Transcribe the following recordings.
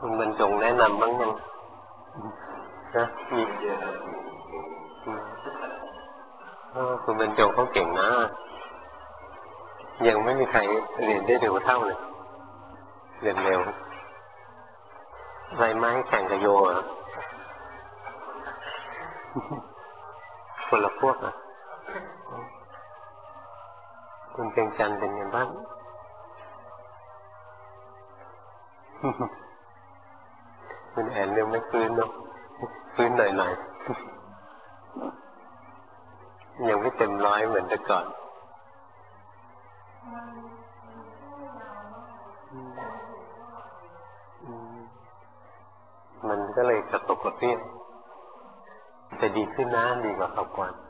คุณบรรจงแนะนำบ้างยังนะมีคุณบรรจงเขาเก่งนะยังไม่มีใครเรียนได้เร็วเท่าเลยเรียนเร็วไรไม้แข่งกับโยอ่ะคนละพวกอ่ะคุณเพียงจันทร์เป็นยังบ้างคุณแอนยังไม่ฟื้นเนาะฟื้นหน่อยๆยังไม่เต็มร้อยเหมือนแต่ก่อนมันก็เลยกระตุกกระเปี้ยแต่ดีขึ้นนะดีกว่าคราวก่อน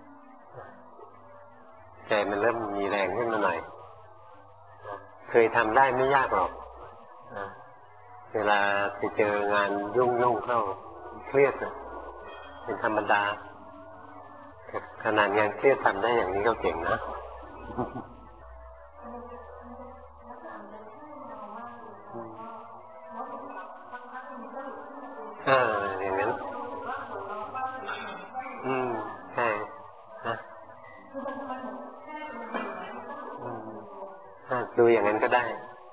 ใจมันเริ่มมีแรงขึ้นมาหน่อยเคยทำได้ไม่ยากหรอกเวลาไปเจองานยุ่งเข้าเครียดเป็นธรรมดาขนาดงานเครียดทำได้อย่างนี้ก็เก่งนะอย่างนั้นใช่ดูอย่างนั้นก็ได้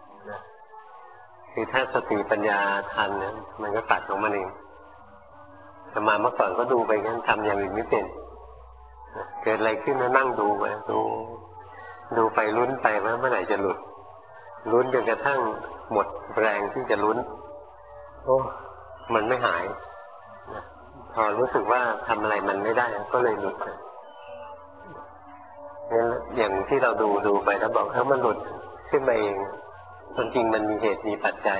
คือถ้าสติปัญญาทันเนี่ยมันก็ตัดของมันเองแต่มาเมื่อก่อนก็ดูไปงั้นทำอย่างอื่นไม่เป็นเกิดอะไรขึ้นแล้วนั่งดูไปดูไปลุ้นไปว่าเมื่อไหร่จะหลุดลุ้นจนกระทั่งหมดแรงที่จะลุ้นโอ้มันไม่หายพอรู้สึกว่าทำอะไรมันไม่ได้ก็เลยหลุดงั้นอย่างที่เราดูไปแล้วบอกถ้ามันหลุดขึ้นมาเองจริงมันมีเหตุมีปัจจัย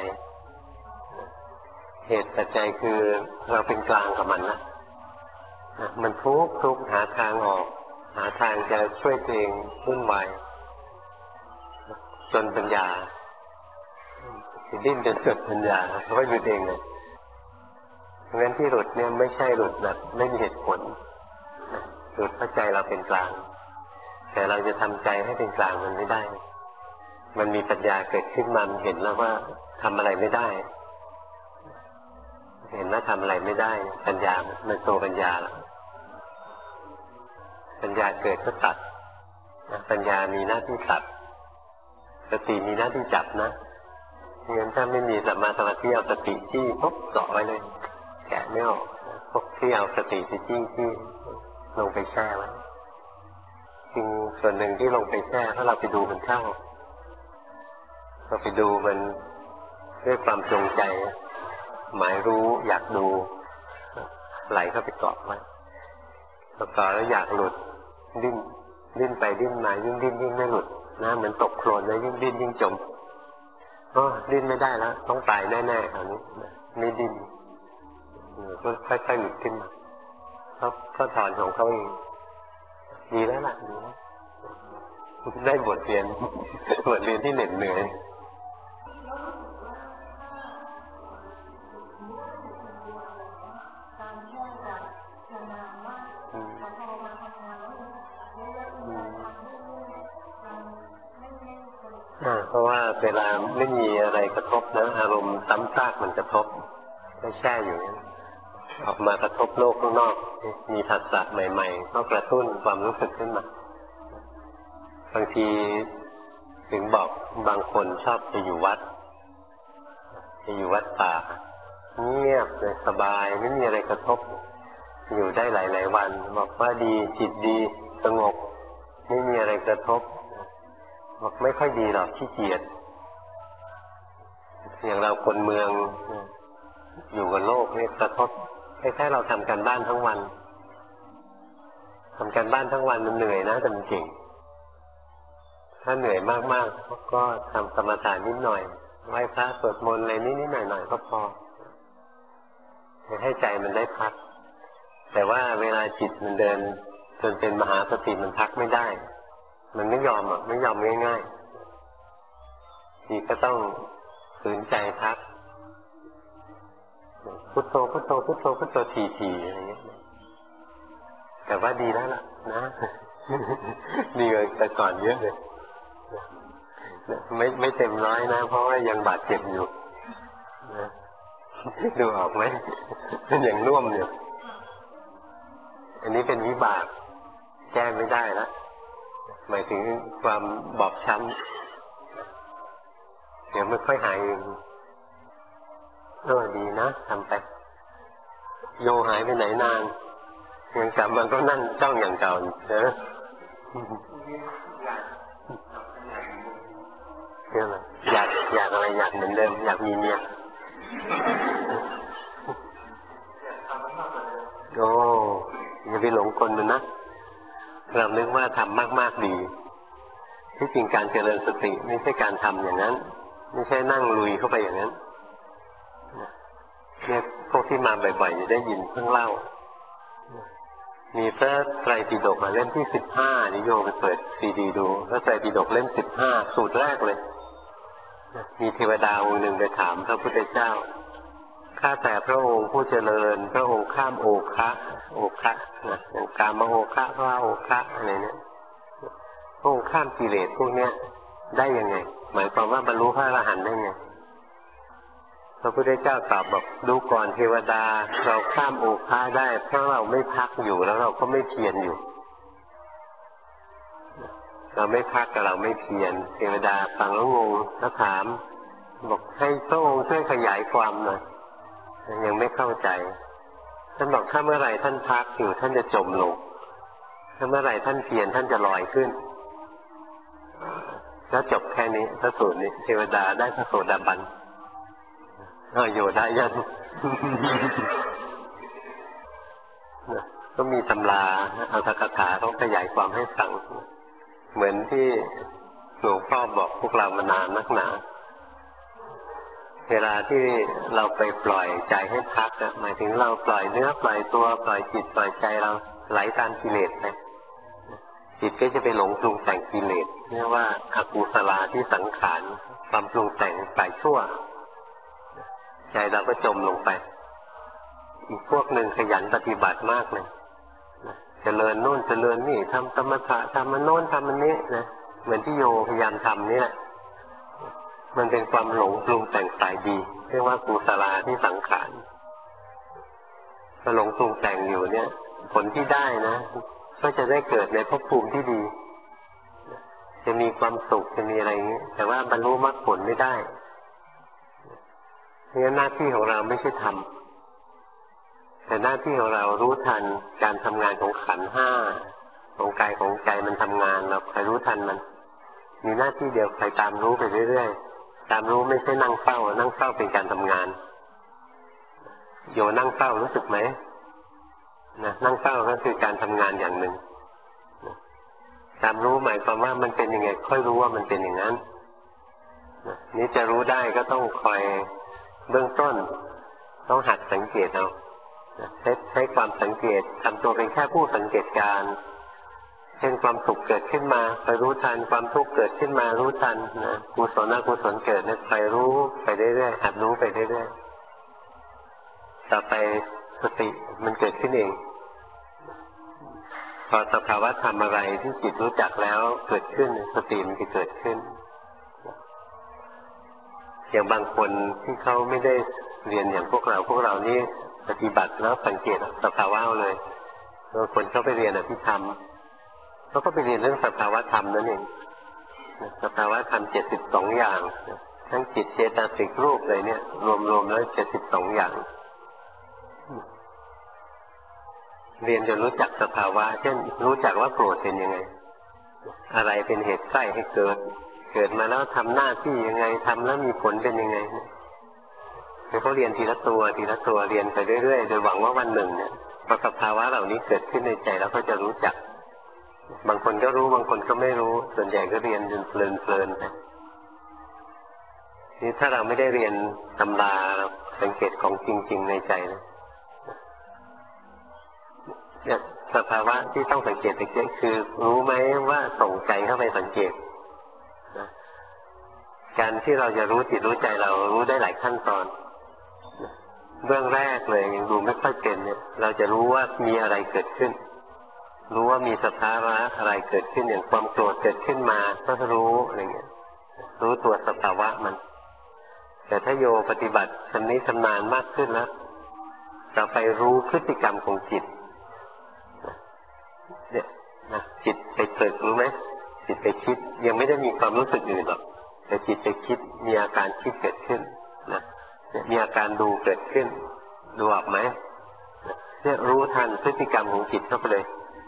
เหตุปัจจัยคือเราเป็นกลางกับมันนะมันทุกข์หาทางออกหาทางจะช่วยตัวเองวุ่นวายจนปัญญาดิ้นจนเกิดปัญญาเพราะหยุดเองเลยเพราะงั้นที่หลุดเนี่ยไม่ใช่หลุดแบบไม่มีเหตุผลหลุดเพราะใจเราเป็นกลางแต่เราจะทำใจให้เป็นกลางมันไม่ได้มันมีปัญญาเกิดขึ้นมาเห็นแล้วว่าทำอะไรไม่ได้เห็นว่าทำอะไรไม่ได้ปัญญามันโตปัญญาแล้วปัญญาเกิดก็ตัดปัญญามีหน้าที่ตัดสติมีหน้าที่จับนะงั้นถ้าไม่มีสัมมาสมาธิเอาสติจี้ปุ๊บเกาะไว้เลยแกะไม่ออกพวกที่เอาสติไปจี้ลงไปแช่ไว้จริงส่วนหนึ่งที่ลงไปแช่เพราะเราไปดูมันเข้าเราไปดูมันด้วยความจงใจหมายรู้อยากดูไหลเข้าไปเกาะไว้พอเกาะแล้วอยากหลุดดิ้นไปดิ้นมายิ่งดิ้นยิ่งไม่หลุดนะเหมือนตกโคลนเลยยิ่งดิ้นยิ่งจมดิ้นไม่ได้แล้วต้องตายแน่ๆคราวนี้ไม่ดิ้นก็ค่อยๆหลุดขึ้นมาก็ถอนของเขาเองดีแล้วล่ะดีแล้วได้บทเรียนที่เหน็ดเหนื่อยเพราะว่าเวลาไม่มีอะไรกระทบนะอารมณ์ซ้ำซากมันกระทบไม่แช่อยู่ออกมากระทบโลกข้างนอกมีผัสสะใหม่ๆก็กระตุ้นความรู้สึกขึ้นมาบางทีถึงบอกบางคนชอบไปอยู่วัดป่าเงียบเลยสบายไม่มีอะไรกระทบอยู่ได้หลายๆวันบอกว่าดีจิตดีสงบไม่มีอะไรกระทบบอกไม่ค่อยดีหรอกขี้เกียจอย่างเราคนเมืองอยู่กับโลกนี่กระทบคล้ายๆเราทำการบ้านทั้งวันมันเหนื่อยนะแต่มันเก่งถ้าเหนื่อยมากๆก็ทำสมถะนิดหน่อยไหว้พระสวดมนต์อะไรนิดๆหน่อยๆก็พอให้ใจมันได้พักแต่ว่าเวลาจิตมันเดินจนเป็นมหาสติมันพักไม่ได้มันไม่ยอมง่ายๆทีก็ต้องฝืนใจพักพุทโธพุทโธพุทโธพุทโธทีๆอะไรเงี้ยแต่ว่าดีแล้วล่ะนะดีกว่าแต่ก่อนเยอะเลยไม่เต็มร้อยนะเพราะว่ายังบาดเจ็บอยู่นะดูออกไหมเป็นอย่างน่วมเนี่ยอันนี้เป็นวิบากแก้ไม่ได้แล้วหมายถึงความบอบช้ำเดี๋ยวไม่ค่อยหายเองดีนะทำไปโยหายไปไหนนานยังกลับมันก็นั่นจ้องอย่างเก่าเนอะอยากอะไรอยากเหมือนเดิมอยากมีเมียโอ้อย่าไปหลงกลมันนะเรานึกว่าทำมากๆดีที่จริงการเจริญสติไม่ใช่การทำอย่างนั้นไม่ใช่นั่งลุยเข้าไปอย่างนั้นเนี่ยพวกที่มาบ่อยๆจะได้ยินเพิ่งเล่ามีพระไตรปิฎกเล่มที่15นิโยมไปเปิดซีดีดูพระไตรปิฎกเล่ม15สูตรแรกเลยมีเทวดาองค์หนึ่งไปถามพระพุทธเจ้าข้าแต่พระองค์ผู้เจริญพระองค์ข้ามโอคะนะอย่างกามโอคะภวโอคะอะไรเนี่ยพระองค์ข้ามกิเลสพวกเนี้ยได้ยังไงหมายความว่าบรรลุพระอรหันต์ได้ไงพระพุทธเจ้าตอบบอกดูก่อนเทวดาเราข้ามโอคะได้เพราะเราไม่พักอยู่แล้วเราก็ไม่เพียรอยู่เราไม่พักกับเราไม่เพียรเทวดาฟังแล้วงงแล้วถามบอกให้พระองค์ช่วยขยายความหน่อยยังไม่เข้าใจท่านบอกถ้าเมื่อไหร่ท่านพักอยู่ท่านจะจมลงถ้าเมื่อไหร่ท่านเพียรท่านจะลอยขึ้นแล้วจบแค่นี้พระสูตรนี้เทวดาได้พระโสดาบันอยู่ได้ยัน ก็มีตำราอัตถกถาเขาขยายความให้ฟังเหมือนที่หลวงพ่อบอกพวกเรามานานนักหนาเวลาที่เราไปปล่อยใจให้พักหมายถึงเราปล่อยเนื้อปล่อยตัวปล่อยจิตปล่อยใจเราไหลตามกิเลสไปจิตก็จะไปหลงปรุงแต่งกิเลสเรียกว่าอกุศลาที่สังขารความปรุงแต่งฝ่ายชั่วใจเราก็จมลงไปอีกพวกหนึ่งขยันปฏิบัติมากเลยเจริญโน่นเจริญนี่ทำสมถะทำมันโน่นทำมันนี้นะเหมือนที่โยพยายามทำนี่แหละมันเป็นความหลงปรุงแต่งฝ่ายดีเรียกว่ากุศลาที่สังขารถ้าหลงปรุงแต่งอยู่เนี่ยผลที่ได้นะก็จะได้เกิดในภพภูมิที่ดีจะมีความสุขจะมีอะไรอย่างนี้แต่ว่าบรรลุมรรคผลไม่ได้เพราะฉะนั้นหน้าที่ของเราไม่ใช่ทำแต่หน้าที่ของเรารู้ทันการทำงานของขันธ์ห้าของกายของใจมันทำงานเราคอยรู้ทันมันมีหน้าที่เดียวคอยตามรู้ไปเรื่อยๆตามรู้ไม่ใช่นั่งเฝ้านั่งเฝ้าเป็นการทำงานโยนั่งเฝ้ารู้สึกไหมนะนั่งเฝ้าก็คือการทำงานอย่างหนึ่งตามรู้หมายความว่ามันเป็นยังไงค่อยรู้ว่ามันเป็นอย่างนั้นนี่จะรู้ได้ก็ต้องคอยเบื้องต้นต้องหัดสังเกตเอาใช้ความสังเกตทำตัวเป็นแค่ผู้สังเกตการเช่นความสุขเกิดขึ้นมาไปรู้ทันความทุกข์เกิดขึ้นมารู้ทันนะกุศลอกุศลเกิดเนี่ยไปรู้ไปเรื่อยๆหัดรู้ไปเรื่อยๆต่อไปสติมันเกิดขึ้นเองพอสภาวะธรรมอะไรที่จิตรู้จักแล้วเกิดขึ้นสติมันจะเกิดขึ้นอย่างบางคนที่เขาไม่ได้เรียนอย่างพวกเรานี่ปฏิบัติแล้วสังเกตสภาวะเลยบางคนเขาไปเรียนอภิธรรมเขาก็ไปเรียนเรื่องสภาวะธรรมนั่นเองสภาวะธรรม72อย่างทั้งจิตเจตสิกรูปเลยเนี่ยรวมๆแล้ว72อย่างเรียนจนรู้จักสภาวะเช่นรู้จักว่าโกรธเป็นยังไงอะไรเป็นเหตุใกล้ให้เกิดมาแล้วทำหน้าที่ยังไงทำแล้วมีผลเป็นยังไงเขาเรียนทีละตัวเรียนไปเรื่อยๆโดยหวังว่าวันหนึ่งเนี่ยพอสภาวะเหล่านี้เกิดขึ้นในใจแล้วก็จะรู้จักบางคนก็รู้บางคนก็ไม่รู้ส่วนใหญ่ก็เรียนจนเพลินไปนี่ถ้าเราไม่ได้เรียนตำราเราสังเกตของจริงๆในใจนะเนี่ยสภาวะที่ต้องสังเกตคือรู้ไหมว่าส่งใจเข้าไปสังเกตการที่เราจะรู้จิตรู้ใจเรารู้ได้หลายขั้นตอนเบื้องแรกเลยยังดูไม่ค่อยเป็นเนี่ยเราจะรู้ว่ามีอะไรเกิดขึ้นรู้ว่ามีสภาวะอะไรเกิดขึ้นอย่างความโกรธเกิดขึ้นมาก็รู้อะไรเงี้ยรู้ตัวสภาวะมันแแต่ถ้าโยปฏิบัติชำนิชำนาญมากขึ้นแล้วเราไปรู้พฤติกรรมของจิตเนี่ยนะจิตไปเกิดรู้ไหมจิตไปคิดยังไม่ได้มีความรู้สึกอื่นหรอกแต่จิตไปคิดมีอาการคิดเกิดขึ้นนะมีอาการดูเกิดขึ้นดูออกไหมเนี่ยรู้ทันพฤติกรรมของจิตเข้าไปเลย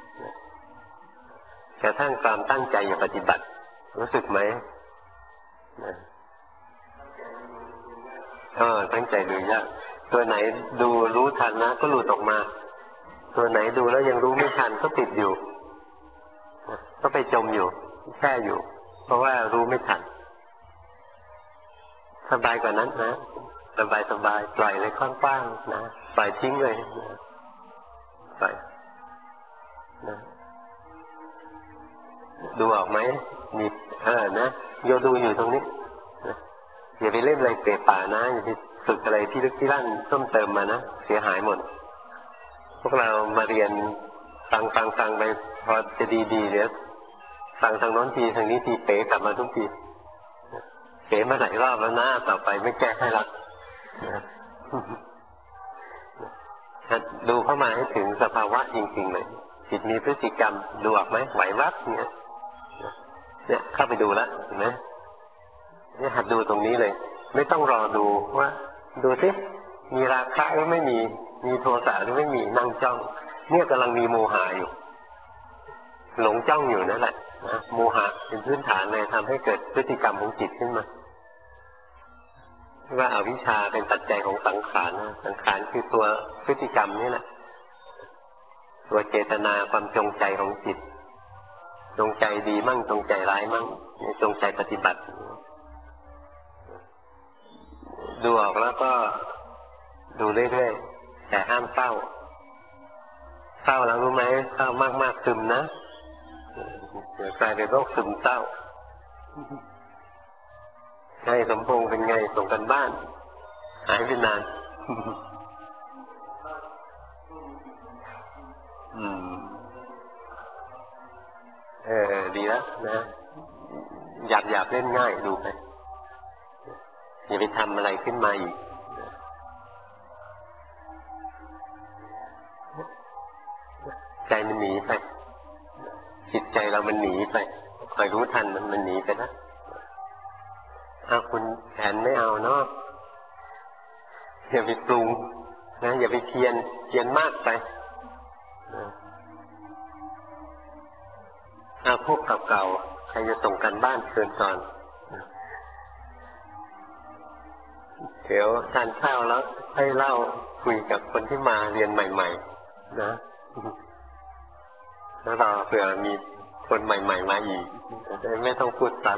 กระทั่งความตั้งใจอย่าปฏิบัติรู้สึกไหมตั้งใจดูยากตัวไหนดูรู้ทันนะก็หลุดออกมาตัวไหนดูแล้วยังรู้ไม่ทันก็ติดอยู่ก็ไปจมอยู่แช่อยู่เพราะว่ารู้ไม่ทันสบายกว่านั้นนะสบายปล่อยเลยกว้างๆนะปล่อยทิ้งเลยปล่อยนะดูออกไหมมีนะโยดูอยู่ตรงนี้นะอย่าไปเล่นอะไรเปะป่านะอย่าไปฝึกอะไรที่ลึกที่ลั่นต้มเติมมานะเสียหายหมดพวกเรามาเรียนฟังไปพอจะดีเดี๋ยวฟังทางโน้นทีทางนี้ทีเป๋กลับมาทุกทีเป๋มาหลายรอบแล้วนะต่อไปไม่แก้ให้ละดูเข้ามาให้ถึงสภาวะจริงๆเลยจิตมีพฤติกรรมดูออกไหมไหววับเนี่ยเข้าไปดูแล้วเห็นไหมเนี่ยหัดดูตรงนี้เลยไม่ต้องรอดูว่าดูสิมีราคะหรือไม่มีโทสะหรือไม่มีนั่งจ้องเนี่ยกำลังมีโมหะอยู่หลงจ้องอยู่นั่นแหละนะโมหะเป็นพื้นฐานเลยทำให้เกิดพฤติกรรมของจิตขึ้นมาว่าอวิชชาเป็นปัจจัยของสังขารสังขารคือตัวพฤติกรรมนี่แหละตัวเจตนาความจงใจของจิตจงใจดีมั่งจงใจร้ายมั่งจงใจปฏิบัติดูออกแล้วก็ดูเรื่อยๆแต่ห้ามเศร้าแล้วรู้ไหมเศร้ามากๆซึมนะเดี๋ยวกลายเป็นโรคซึมเศร้าไงสมพงษ์เป็นไงส่งกันบ้านหายไปนานดีแล้วนะหยาบเล่นง่ายดูไปอย่าไปทำอะไรขึ้นมาอีกใจมันหนีไปจิตใจเรามันหนีไปคอยรู้ทันมันหนีไปนะคุณแผนไม่เอาเนาะอย่าไปปรุงนะอย่าไปเคียนมากไปพวกเก่าๆใครจะส่งกันบ้านเชิญก่อนเดี๋ยวทานข้าวแล้วให้เล่าคุยกับคนที่มาเรียนใหม่ๆนะแล้วเราเผื่อมีคนใหม่ๆมาอีกจะไม่ต้องพูดซ้ำ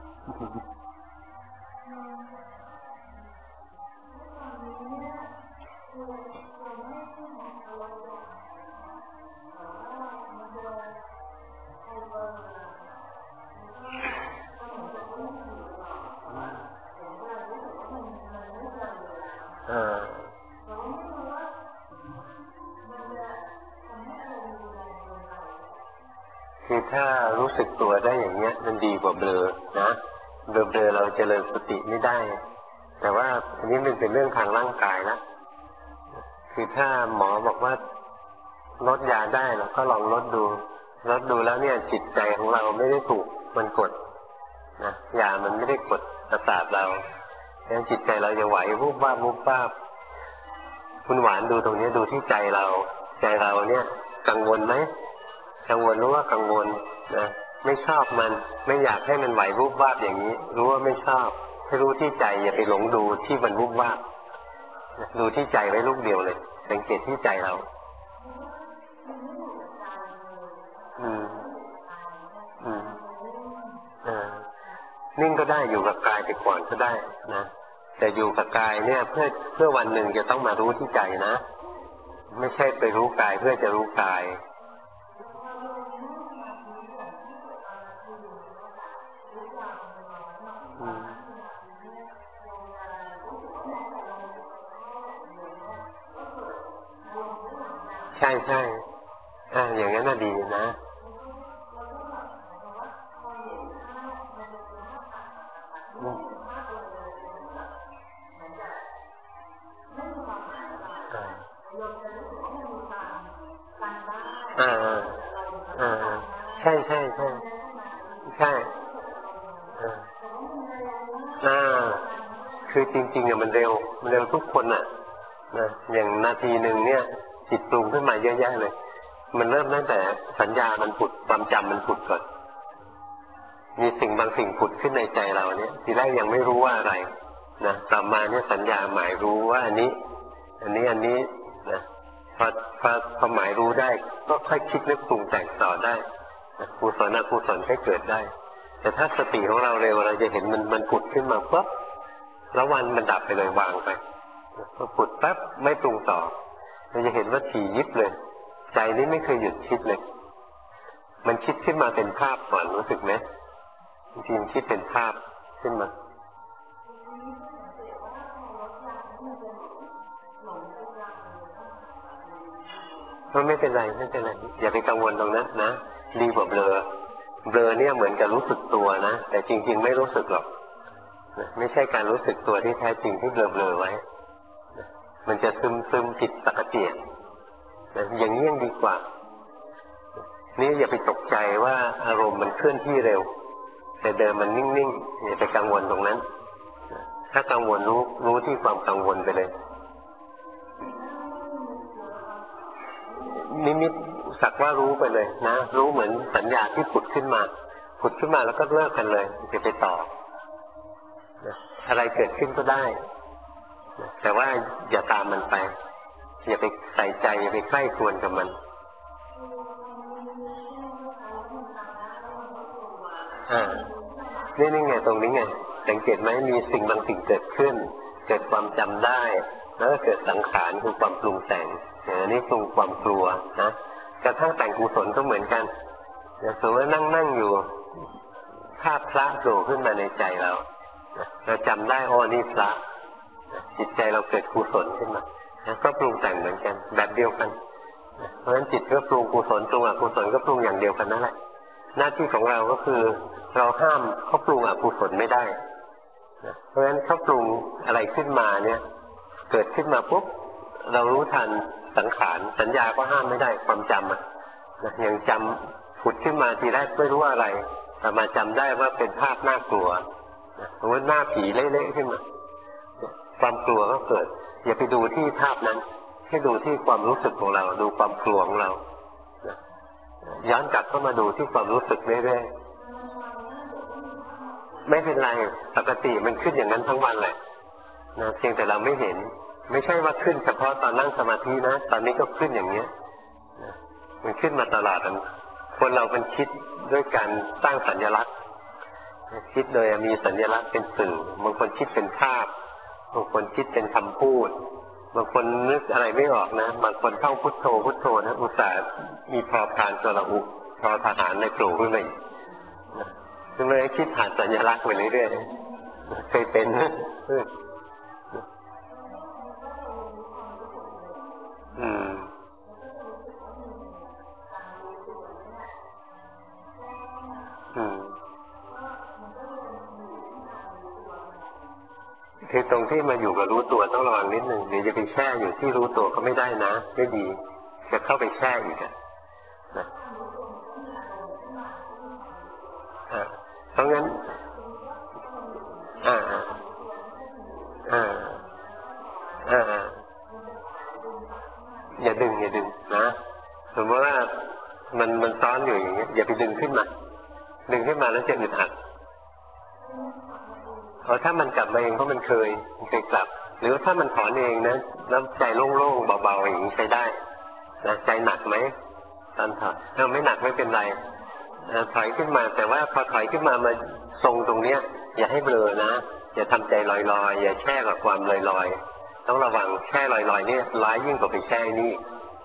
คือถ้ารู้สึกตัวได้อย่างเงี้ยมันดีกว่าเบลอนะเบลอเราเจริญสติไม่ได้แต่ว่าอันนี้มันเป็นเรื่องทางร่างกายนะคือถ้าหมอบอกว่าลดยาได้เราก็ลองลดดูแล้วเนี่ยจิตใจของเราไม่ได้ถูกมันกดนะยามันไม่ได้กดประสาทเราแล้วจิตใจเราจะไหววุบวาบคุณหวานดูตรงนี้ดูที่ใจเราเนี่ยกังวลไหมกังวลรู้ว่ากังวลนะไม่ชอบมันไม่อยากให้มันไหววุบวาบอย่างนี้รู้ว่าไม่ชอบให้รู้ที่ใจอย่าไปหลงดูที่มันวุบวาบดูที่ใจไว้ลูกเดียวเลยสังเกตที่ใจเรานิ่งก็ได้อยู่กับกายไปก่อนก็ได้นะแต่อยู่กับกายเนี่ยเพื่อวันหนึ่งจะต้องมารู้ที่ใจนะไม่ใช่ไปรู้กายเพื่อจะรู้กายใช่อย่างนั้นน่ะดีนะอ่าอ่าใช่ใช่ใช่ใช่อ่าคือจริงๆอ่ะมันเร็วทุกคนอ่ะนะอย่างนาทีหนึ่งเนี่ยจิตปรุงขึ้นมาเยอะแยะเลยมันเริ่มตั้งแต่สัญญามันผุดความจำมันผุดก่อนมีสิ่งบางสิ่งผุดขึ้นในใจเราเนี่ยทีแรกยังไม่รู้ว่าอะไรนะต่อมาเนี่ยสัญญาหมายรู้ว่าอันนี้นะพอหมายรู้ได้ก็ค่อยคิดนึกปรุงแต่งต่อได้กุศลอกุศลให้เกิดได้แต่ถ้าสติของเราเร็วเราจะเห็นมันผุดขึ้นมาปุ๊บแล้ววันมันดับไปเลยวางไปพอผุดปั๊บไม่ปรุงต่อเราจะเห็นว่าถี่ยิบเลยใจนี้ไม่เคยหยุดคิดเลยมันคิดขึ้นมาเป็นภาพก่อนรู้สึกไหมจริงๆคิดเป็นภาพขึ้นมาไม่เป็นไรอย่าไปกังวลตรงนั้นนะดีกว่าเบลอเนี่ยเหมือนกับรู้สึกตัวนะแต่จริงๆไม่รู้สึกหรอกไม่ใช่การรู้สึกตัวที่แท้จริงที่เบลอไว้มันจะซึมผิดปกติอย่างนี้ยังดีกว่านี่อย่าไปตกใจว่าอารมณ์มันเคลื่อนที่เร็วแต่เดิมมันนิ่งๆอย่าไปกังวลตรงนั้นถ้ากังวลรู้ที่ความกังวลไปเลยนิมิตสักว่ารู้ไปเลยนะรู้เหมือนสัญญาที่ผุดขึ้นมาแล้วก็เลิกกันเลยจะไปต่ออะไรเกิดขึ้นก็ได้แต่ว่าอย่าตามมันไปอย่าไปใส่ใจอย่าไปใกล้ควรกับมันนี่ไงตรงนี้ไงสังเกตไหมมีสิ่งบางสิ่งเกิดขึ้นเกิดความจำได้แล้วก็เกิดสังขารคือความปรุงแต่งอันนี้ปรุงความกลัวนะกระทั่งแต่งกุศลก็เหมือนกันสมมติว่านั่งอยู่ภาพพระโผล่ขึ้นมาในใจเราจำได้นี่พระจิตใจเราเกิดกุศลขึ้นมาก็ปรุงแต่งเหมือนกันแบบเดียวกันเพราะฉะนั้นจิตก็ปรุงกุศลปรุงอกุศลก็ปรุงอย่างเดียวกันนั่นแหละหน้าที่ของเราก็คือเราห้ามเขาปรุงอกุศลไม่ได้เพราะฉะนั้นเขาปรุงอะไรขึ้นมาเนี่ยเกิดขึ้นมาปุ๊บเรารู้ทันสังขารสัญญาก็ห้ามไม่ได้ความจำอย่างจำผุดขึ้นมาทีแรกไม่รู้ว่าอะไรแต่มาจำได้ว่าเป็นภาพน่ากลัวสมมติหน้าผีเละๆขึ้นมาความกลัวก็เกิดอย่าไปดูที่ภาพนั้นให้ดูที่ความรู้สึกของเราดูความกลัวของเราย้อนกลับเข้ามาดูที่ความรู้สึกเรื่อยๆไม่เป็นไรปกติมันขึ้นอย่างนั้นทั้งวันแหละนะเพียงแต่เราไม่เห็นไม่ใช่ว่าขึ้นเฉพาะตอนนั่งสมาธินะตอนนี้ก็ขึ้นอย่างนี้มันขึ้นมาตลอดคนเราเป็นคิดด้วยการสร้างสัญลักษณ์คิดโดยมีสัญลักษณ์เป็นสื่อบางคนคิดเป็นภาพบางคนคิดเป็นคำพูดบางคนนึกอะไรไม่ออกนะบางคนท่องพุทโธนะอุตส่าห์มีพอพานตัวละอุพอทหารในโผล่ขึ้นมาอีกคือเลยคิดผ่านสัญลักษณ์ไปเรื่อยๆเคยเป็นคือตรงที่มาอยู่กับรู้ตัวต้องระวังนิดนึงเดี๋ยวจะไปแช่อยู่ที่รู้ตัวก็ไม่ได้นะไม่ดีจะเข้าไปแช่อีกนะเพราะงั้นอย่าดึงนะสมมติว่ามันซ้อนอยู่อย่างเงี้ยอย่าไปดึงขึ้นมาแล้วจะอึดอัดถ้ามันกลับมาเองเพราะมันเคยกลับหรือถ้ามันถอนเองนะแล้วใจโล่งๆเบาๆอย่างนี้ใช้ได้นะใจหนักไหมตอนถอนไม่หนักไม่เป็นไรถอยขึ้นมาแต่ว่าพอถอยขึ้นมาทรงตรงเนี้ยอย่าให้เบลอนะอย่าทำใจลอยๆอย่าแช่กับความลอยๆต้องระวังแช่ลอยๆนี่ร้ายยิ่งกว่าไปแช่นี่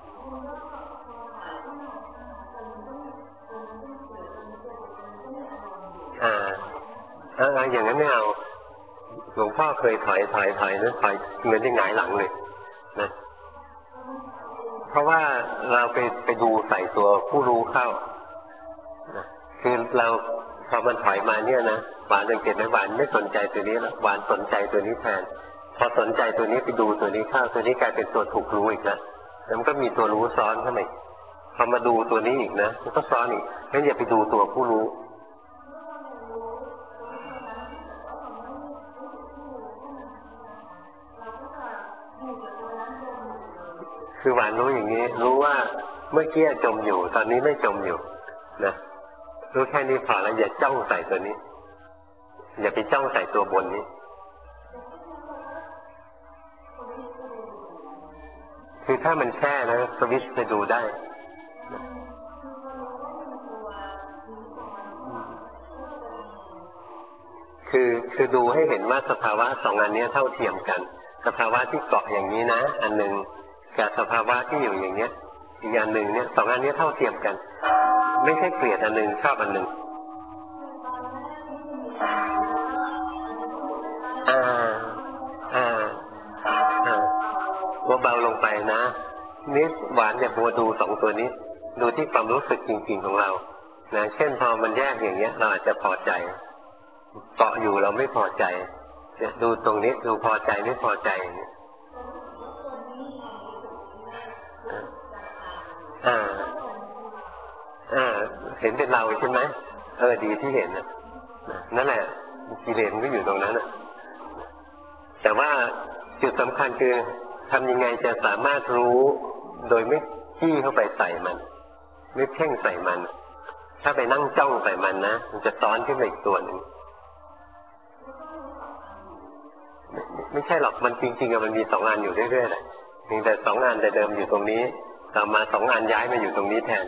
อย่างนั้นไม่เอาหลวงพ่อเคยถอยนะถอยเหมือนที่หงายหลังเลยนะเพราะว่าเราไปดูใส่ตัวผู้รู้เข้านะคือเราพอมันถอยมาเนี่ยนะหวานสังเกตไหมหวานไม่สนใจตัวนี้แล้วหวานสนใจตัวนี้แทนพอสนใจตัวนี้ไปดูตัวนี้เข้าตัวนี้กลายเป็นตัวถูกรู้อีกแล้วแล้วมันก็มีตัวรู้ซ้อนเข้ามาพพอมาดูตัวนี้อีกนะมันก็ซ้อนอีกงั้นอย่าไปดูตัวผู้รู้คือหวานรู้อย่างนี้รู้ว่าเมื่อกี้จมอยู่ตอนนี้ไม่จมอยู่นะรู้แค่นี้พอแล้วอย่าจ้องใส่ตัวนี้อย่าไปจ้องใส่ตัวบนนี้คือถ้ามันแช่นะสวิตช์ไปดูได้คือดูให้เห็นว่าสภาวะสองอันนี้เท่าเทียมกันสภาวะที่เกาะอย่างนี้นะอันหนึ่งกับสภาวะที่อยู่อย่างเนี้ยอีกอันหนึ่งเนี่ยสองอันนี้เท่าเทียมกันไม่ใช่เกลียดอันหนึ่งชอบอันหนึ่งว่าเบาลงไปนะนี่หวานอย่ามัวดูสองตัวนี้ดูที่ความรู้สึกจริงๆของเรานะเช่นพอมันแยกอย่างเงี้ยเราอาจจะพอใจเกาะอยู่เราไม่พอใจดูตรงนี้ดูพอใจไม่พอใจอย่างเงี้ยเห็นเป็นเราใช่ไหมดีที่เห็นนั่นแหละกิเลสมันก็อยู่ตรงนั้นแต่ว่าจุดสำคัญคือทำยังไงจะสามารถรู้โดยไม่จี้เข้าไปใส่มันไม่เพ่งใส่มันถ้าไปนั่งจ้องใส่มันนะมันจะซ้อนขึ้นมาอีกตัวหนึ่งไม่ใช่หรอกมันจริงๆมันมีสองอันอยู่เรื่อยๆแหละเพียงแต่สองอันแต่เดิมอยู่ตรงนี้ต่อมาสองอันย้ายมาอยู่ตรงนี้แทน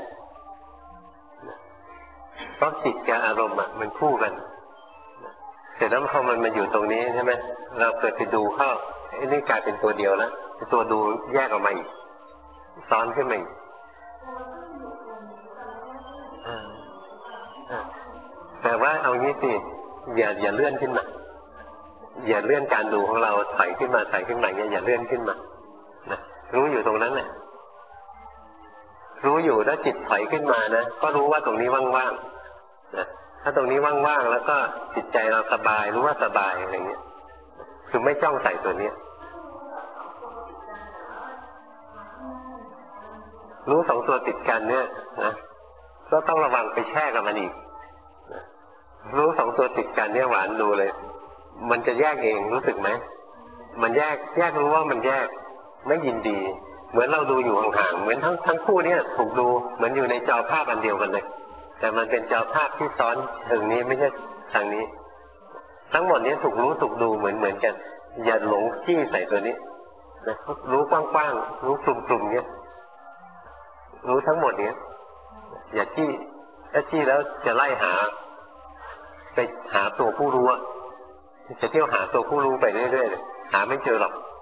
เพราะจิตกับอารมณ์มันคู่กันเสร็จแล้วพอมันมาอยู่ตรงนี้ใช่ไหมเราเกิดไปดูเข้านี่กลายเป็นตัวเดียวแล้วตัวดูแยกออกมาอีกซ้อนขึ้นมาอีกแต่ว่าเอางี้สิอย่าเลื่อนขึ้นมาอย่าเลื่อนการดูของเราถอยขึ้นมาเนี่ยอย่าเลื่อนขึ้นมานะรู้อยู่ตรงนั้นแหละรู้อยู่แล้วจิตถอยขึ้นมานะก็รู้ว่าตรงนี้ว่างๆนะถ้าตรงนี้ว่างๆแล้วก็จิตใจเราสบายรู้ว่าสบายอะไรเงี้ยคือไม่จ้องใส่ตัวนี้รู้สองตัวติดกันเนี่ยนะก็ต้องระวังไปแช่กับมันอีกรู้สองตัวติดกันเนี่ยหวานดูเลยมันจะแยกเองรู้สึกไหมมันแยกรู้ว่ามันแยกไม่ยินดีเหมือนเราดูอยู่ห่างๆเหมือนทั้งคู่เนี่ยถูกดูเหมือนอยู่ในจอภาพอันเดียวกันเลยแต่มันเป็นจอภาพที่ซ้อนทางนี้ไม่ใช่ทางนี้ทั้งหมดนี้ถูกรู้ถูกดูเหมือนกันอย่าหลงจี้ใส่ตัวนี้นะรู้กว้างๆรู้กลุ่มๆเนี้ยรู้ทั้งหมดเนี้ยอย่าจี้ถ้าจี้แล้วจะไล่หาไปหาตัวผู้รู้จะเที่ยวหาตัวผู้รู้ไปเรื่อยๆหาไม่เจอหรอก